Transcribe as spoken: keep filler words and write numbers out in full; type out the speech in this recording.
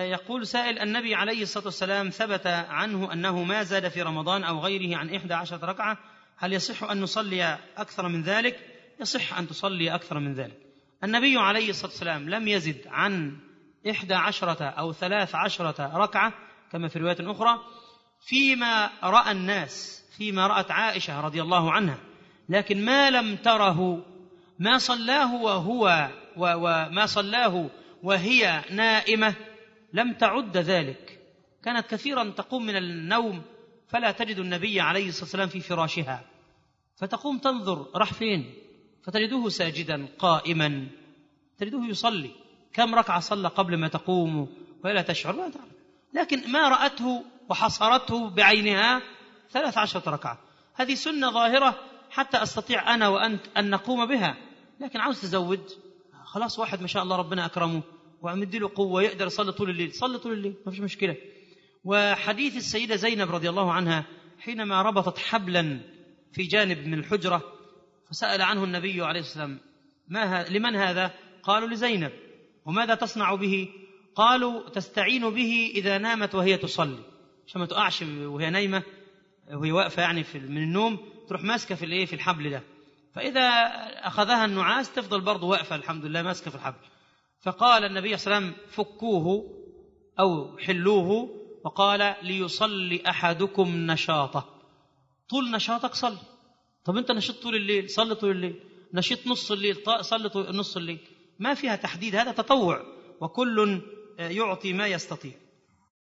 يقول سائل: النبي عليه الصلاة والسلام ثبت عنه أنه ما زاد في رمضان أو غيره عن إحدى عشرة ركعة، هل يصح أن نصلي أكثر من ذلك؟ يصح أن تصلي أكثر من ذلك. النبي عليه الصلاة والسلام لم يزد عن إحدى عشرة أو ثلاث عشرة ركعة كما في رواية أخرى فيما رأى الناس، فيما رأت عائشة رضي الله عنها، لكن ما لم تره، ما صلاه وهو وما صلاه وهي نائمة لم تعد ذلك. كانت كثيرا تقوم من النوم فلا تجد النبي عليه الصلاة والسلام في فراشها، فتقوم تنظر راح فين، فتجده ساجدا قائما، تجده يصلي. كم ركعة صلى قبل ما تقوم ولا تشعر؟ لا تعرف. لكن ما رأته وحصرته بعينها ثلاث عشرة ركعة، هذه سنة ظاهرة حتى أستطيع أنا وأنت أن نقوم بها. لكن عاوز تزود، خلاص واحد ما شاء الله ربنا أكرمه وأمد له قوة يقدر يصلي طول الليل، صلي طول الليل ما فيش مشكلة. وحديث السيدة زينب رضي الله عنها حينما ربطت حبلا في جانب من الحجرة فسأل عنه النبي عليه الصلاة والسلام: ما لمن هذا؟ قالوا: لزينب. وماذا تصنع به؟ قالوا: تستعين به إذا نامت وهي تصلي، عشان ما تقعش وهي نايمة وهي واقفة يعني في من النوم، تروح ماسكة في الايه في الحبل ده، فإذا أخذها النعاس تفضل برضو واقفة الحمد لله ماسكة في الحبل. فقال النبي صلى الله عليه وسلم: فكوه أو حلوه، وقال: ليصلي أحدكم نشاطه، طول نشاطك صلي. طب أنت نشيط طول الليل صلي طول الليل، نشيط نص الليل صلي نص الليل، ما فيها تحديد، هذا تطوع وكل يعطي ما يستطيع.